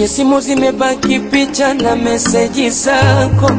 simu zimebaki picha na meseji zako,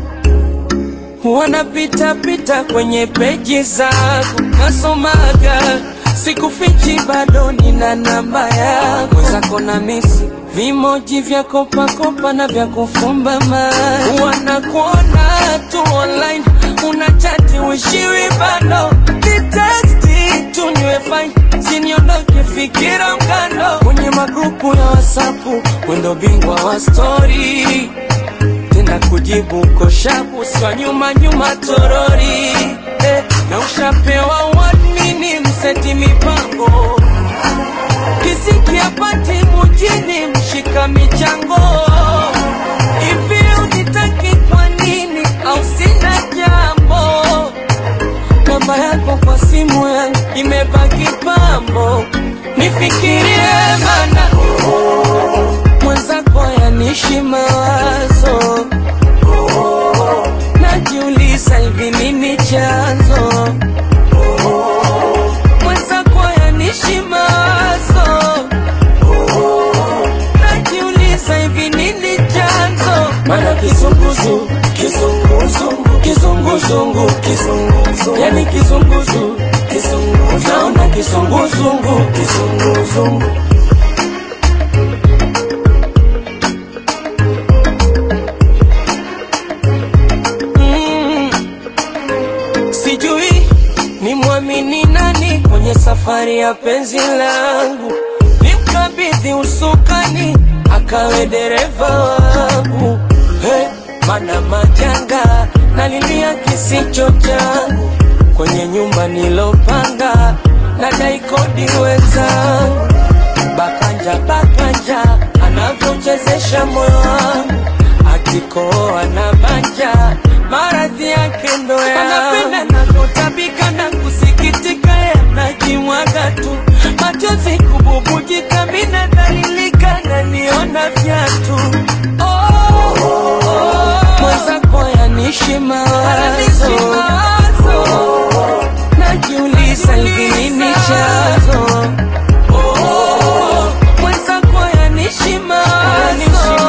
wanapita pita kwenye peji zako. Nasomaga sikufichi, bado nina namba yako. Mwenzako na misi vimoji vya kopa kopa na vya kufumba mai. Wanakuona tu online, unachati wishiwi bado. Ni texti tu niwe fine, siniondoke fikira mkando. Kwenye magrupu ya WhatsAppu, wendo bingwa wa story, tena kujibu koshapu, swa nyuma nyuma torori. Na ushapewa wadmini mseti mipango, kisikia pati mujini mshika michango. Ivi unitaki kwa nini au sina jambo? Namba yako kwa simu yangu imebaki pambo. Nifikirie mana mwenzako yanishi mawazo. Najiuliza hivi nini chanzo? Mwenzako yanishi mawazo. Najiuliza hivi nini chanzo? Mana kizunguzu, kizunguzungu, kizunguzungu, kizunguzungu, yani kizunguzu, kizunguzu, naona kizunguzungu, kizunguzungu. Sijui ni muamini nani kwenye safari ya penzi langu. Nimkabidhi usukani akawe dereva wangu. Mana majanga nalilia kisicho changu. Kwenye nyumba nilopanga nadai kodi wenzangu. Bakanja bakanja anavyochezesha moyo wangu. Akikoa na banja maradhi yake ndo yangu. Anapenda na kutabika na kusikitika, yanajimwaga tu. Machozi kububujika, mina dalilika na niona vyatu. Mwenzako yanishi mawazo. Najiuliza hivi nini chanzo? Mwenzako yanishi mawazo.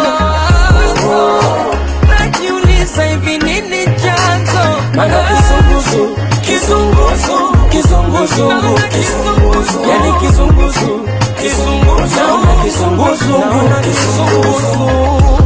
Najiuliza hivi nini chanzo? Mana kizunguzu, kizunguzu, kizunguzungu, kizunguzu, yani kizunguzu, kizunguzu, naona kizunguzu, naona kizunguzu.